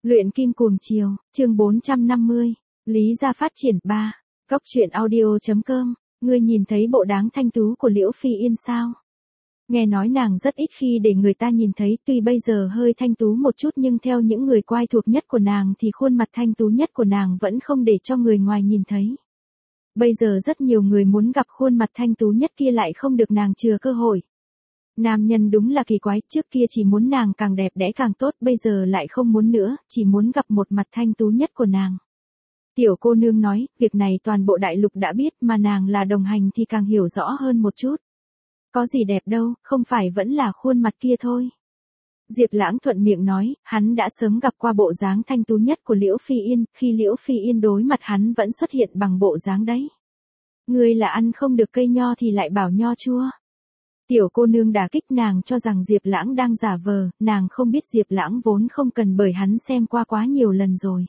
Luyện kim cuồng chiều, chương 450, Lý gia phát triển 3, Cốc truyện audio.com, ngươi nhìn thấy bộ dáng thanh tú của Liễu Phi Yên sao? Nghe nói nàng rất ít khi để người ta nhìn thấy, tuy bây giờ hơi thanh tú một chút nhưng theo những người quen thuộc nhất của nàng thì khuôn mặt thanh tú nhất của nàng vẫn không để cho người ngoài nhìn thấy. Bây giờ rất nhiều người muốn gặp khuôn mặt thanh tú nhất kia lại không được nàng chừa cơ hội. Nam nhân đúng là kỳ quái, trước kia chỉ muốn nàng càng đẹp đẽ càng tốt, bây giờ lại không muốn nữa, chỉ muốn gặp một mặt thanh tú nhất của nàng. Tiểu cô nương nói, việc này toàn bộ đại lục đã biết mà nàng là đồng hành thì càng hiểu rõ hơn một chút. Có gì đẹp đâu, không phải vẫn là khuôn mặt kia thôi. Diệp Lãng thuận miệng nói, hắn đã sớm gặp qua bộ dáng thanh tú nhất của Liễu Phi Yên, khi Liễu Phi Yên đối mặt hắn vẫn xuất hiện bằng bộ dáng đấy. Ngươi là ăn không được cây nho thì lại bảo nho chua. Tiểu cô nương đả kích nàng cho rằng Diệp Lãng đang giả vờ, nàng không biết Diệp Lãng vốn không cần bởi hắn xem qua quá nhiều lần rồi.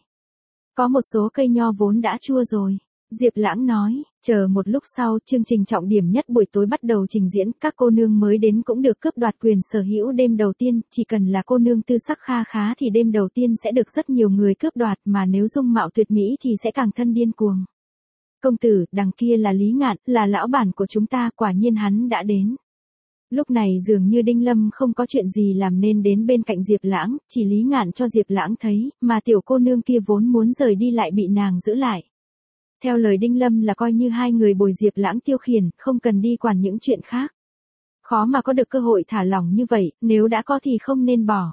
Có một số cây nho vốn đã chua rồi. Diệp Lãng nói, chờ một lúc sau, chương trình trọng điểm nhất buổi tối bắt đầu trình diễn, các cô nương mới đến cũng được cướp đoạt quyền sở hữu đêm đầu tiên, chỉ cần là cô nương tư sắc kha khá thì đêm đầu tiên sẽ được rất nhiều người cướp đoạt, mà nếu dung mạo tuyệt mỹ thì sẽ càng thân điên cuồng. Công tử, đằng kia là Lý Ngạn, là lão bản của chúng ta, quả nhiên hắn đã đến. Lúc này dường như Đinh Lâm không có chuyện gì làm nên đến bên cạnh Diệp Lãng, chỉ Lý Ngạn cho Diệp Lãng thấy, mà tiểu cô nương kia vốn muốn rời đi lại bị nàng giữ lại. Theo lời Đinh Lâm là coi như hai người bồi Diệp Lãng tiêu khiển, không cần đi quản những chuyện khác. Khó mà có được cơ hội thả lỏng như vậy, nếu đã có thì không nên bỏ.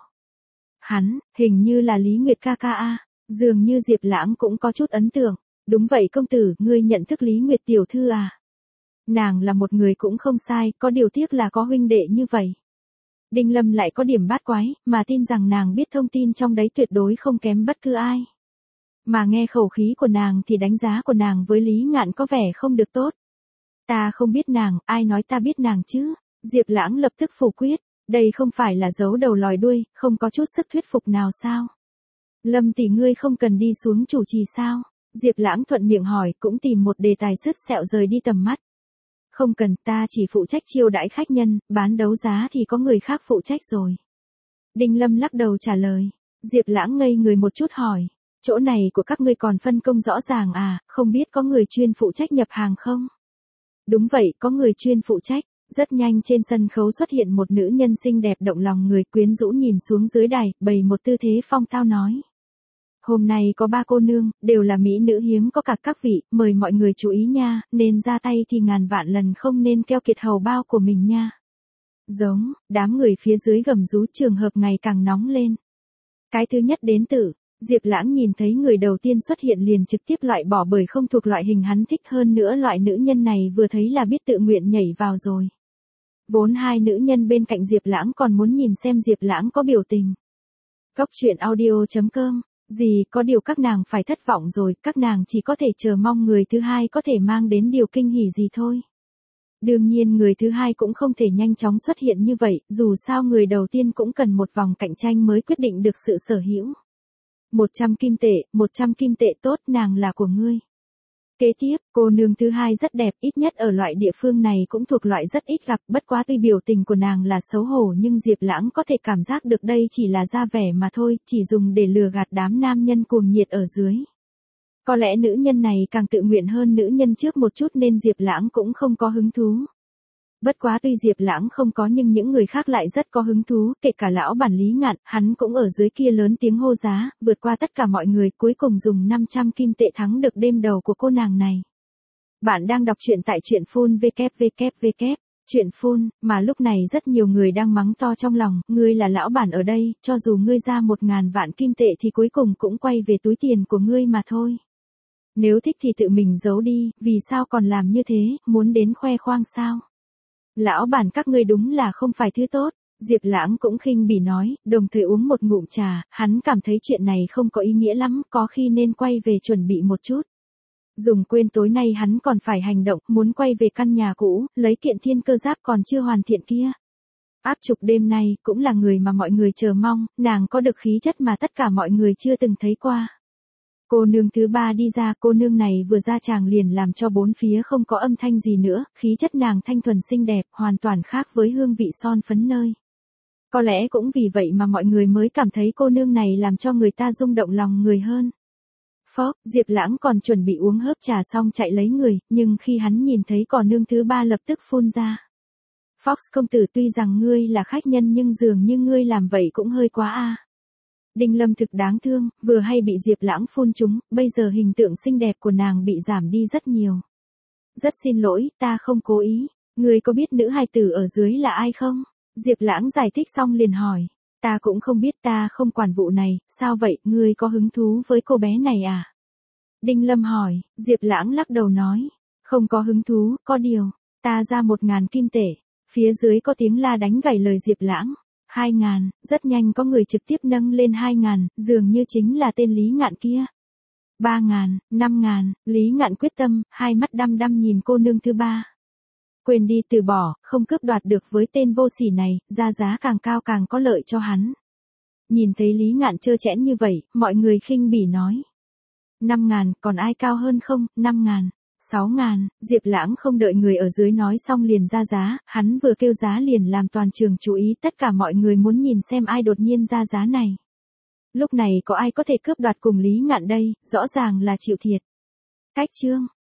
Hắn, hình như là Lý Nguyệt ca ca a, dường như Diệp Lãng cũng có chút ấn tượng. Đúng vậy công tử, ngươi nhận thức Lý Nguyệt tiểu thư à? Nàng là một người cũng không sai, có điều tiếc là có huynh đệ như vậy. Đinh Lâm lại có điểm bát quái, mà tin rằng nàng biết thông tin trong đấy tuyệt đối không kém bất cứ ai. Mà nghe khẩu khí của nàng thì đánh giá của nàng với Lý Ngạn có vẻ không được tốt. Ta không biết nàng, ai nói ta biết nàng chứ? Diệp Lãng lập tức phủ quyết, đây không phải là giấu đầu lòi đuôi, không có chút sức thuyết phục nào sao? Lâm tỷ ngươi không cần đi xuống chủ trì sao? Diệp Lãng thuận miệng hỏi, cũng tìm một đề tài sứt sẹo rời đi tầm mắt. Không cần, ta chỉ phụ trách chiêu đãi khách nhân, bán đấu giá thì có người khác phụ trách rồi. Đinh Lâm lắc đầu trả lời. Diệp Lãng ngây người một chút hỏi, chỗ này của các ngươi còn phân công rõ ràng à, không biết có người chuyên phụ trách nhập hàng không? Đúng vậy, có người chuyên phụ trách. Rất nhanh trên sân khấu xuất hiện một nữ nhân xinh đẹp động lòng người, quyến rũ nhìn xuống dưới đài, bày một tư thế phong tao nói. Hôm nay có 3 cô nương, đều là mỹ nữ hiếm có cả các vị, mời mọi người chú ý nha, nên ra tay thì ngàn vạn lần không nên keo kiệt hầu bao của mình nha. Giống, đám người phía dưới gầm rú, trường hợp ngày càng nóng lên. Cái thứ nhất đến từ, Diệp Lãng nhìn thấy người đầu tiên xuất hiện liền trực tiếp loại bỏ bởi không thuộc loại hình hắn thích, hơn nữa loại nữ nhân này vừa thấy là biết tự nguyện nhảy vào rồi. Vốn hai nữ nhân bên cạnh Diệp Lãng còn muốn nhìn xem Diệp Lãng có biểu tình. Cốc truyện audio.com. Gì, có điều các nàng phải thất vọng rồi, các nàng chỉ có thể chờ mong người thứ hai có thể mang đến điều kinh hỉ gì thôi. Đương nhiên người thứ hai cũng không thể nhanh chóng xuất hiện như vậy, dù sao người đầu tiên cũng cần một vòng cạnh tranh mới quyết định được sự sở hữu. 100 kim tệ, 100 kim tệ tốt, nàng là của ngươi. Kế tiếp, cô nương thứ hai rất đẹp, ít nhất ở loại địa phương này cũng thuộc loại rất ít gặp, bất quá tuy biểu tình của nàng là xấu hổ nhưng Diệp Lãng có thể cảm giác được đây chỉ là ra vẻ mà thôi, chỉ dùng để lừa gạt đám nam nhân cuồng nhiệt ở dưới. Có lẽ nữ nhân này càng tự nguyện hơn nữ nhân trước một chút nên Diệp Lãng cũng không có hứng thú. Bất quá tuy Diệp Lãng không có nhưng những người khác lại rất có hứng thú, kể cả lão bản Lý Ngạn, hắn cũng ở dưới kia lớn tiếng hô giá, vượt qua tất cả mọi người, cuối cùng dùng 500 kim tệ thắng được đêm đầu của cô nàng này. Bạn đang đọc truyện tại truyện phun www. Truyện phun, mà lúc này rất nhiều người đang mắng to trong lòng, ngươi là lão bản ở đây, cho dù ngươi ra 1.000 vạn kim tệ thì cuối cùng cũng quay về túi tiền của ngươi mà thôi. Nếu thích thì tự mình giấu đi, vì sao còn làm như thế, muốn đến khoe khoang sao? Lão bản các ngươi đúng là không phải thứ tốt, Diệp Lãng cũng khinh bỉ nói, đồng thời uống một ngụm trà, hắn cảm thấy chuyện này không có ý nghĩa lắm, có khi nên quay về chuẩn bị một chút. Dùng quên tối nay hắn còn phải hành động, muốn quay về căn nhà cũ, lấy kiện thiên cơ giáp còn chưa hoàn thiện kia. Áp trục đêm nay, cũng là người mà mọi người chờ mong, nàng có được khí chất mà tất cả mọi người chưa từng thấy qua. Cô nương thứ ba đi ra, cô nương này vừa ra tràng liền làm cho bốn phía không có âm thanh gì nữa, khí chất nàng thanh thuần xinh đẹp, hoàn toàn khác với hương vị son phấn nơi. Có lẽ cũng vì vậy mà mọi người mới cảm thấy cô nương này làm cho người ta rung động lòng người hơn. Phốc, Diệp Lãng còn chuẩn bị uống hớp trà xong chạy lấy người, nhưng khi hắn nhìn thấy cò nương thứ ba lập tức phun ra. Fox công tử, tuy rằng ngươi là khách nhân nhưng dường như ngươi làm vậy cũng hơi quá a. Đinh Lâm thực đáng thương, vừa hay bị Diệp Lãng phun trúng, bây giờ hình tượng xinh đẹp của nàng bị giảm đi rất nhiều. Rất xin lỗi, ta không cố ý. Ngươi có biết nữ hài tử ở dưới là ai không? Diệp Lãng giải thích xong liền hỏi. Ta cũng không biết, ta không quản vụ này, sao vậy, ngươi có hứng thú với cô bé này à? Đinh Lâm hỏi, Diệp Lãng lắc đầu nói. Không có hứng thú, có điều, ta ra 1.000 kim tệ. Phía dưới có tiếng la đánh gãy lời Diệp Lãng. 2.000, rất nhanh có người trực tiếp nâng lên 2.000, dường như chính là tên Lý Ngạn kia. 3.000, 5.000, Lý Ngạn quyết tâm, hai mắt đăm đăm nhìn cô nương thứ ba. Quên đi, từ bỏ, không cướp đoạt được với tên vô sỉ này, ra giá càng cao càng có lợi cho hắn. Nhìn thấy Lý Ngạn trơ trẽn như vậy, mọi người khinh bỉ nói. 5.000, còn ai cao hơn không? 5.000, 6.000, Diệp Lãng không đợi người ở dưới nói xong liền ra giá, hắn vừa kêu giá liền làm toàn trường chú ý, tất cả mọi người muốn nhìn xem ai đột nhiên ra giá này. Lúc này có ai có thể cướp đoạt cùng Lý Ngạn đây, rõ ràng là chịu thiệt. Cách chương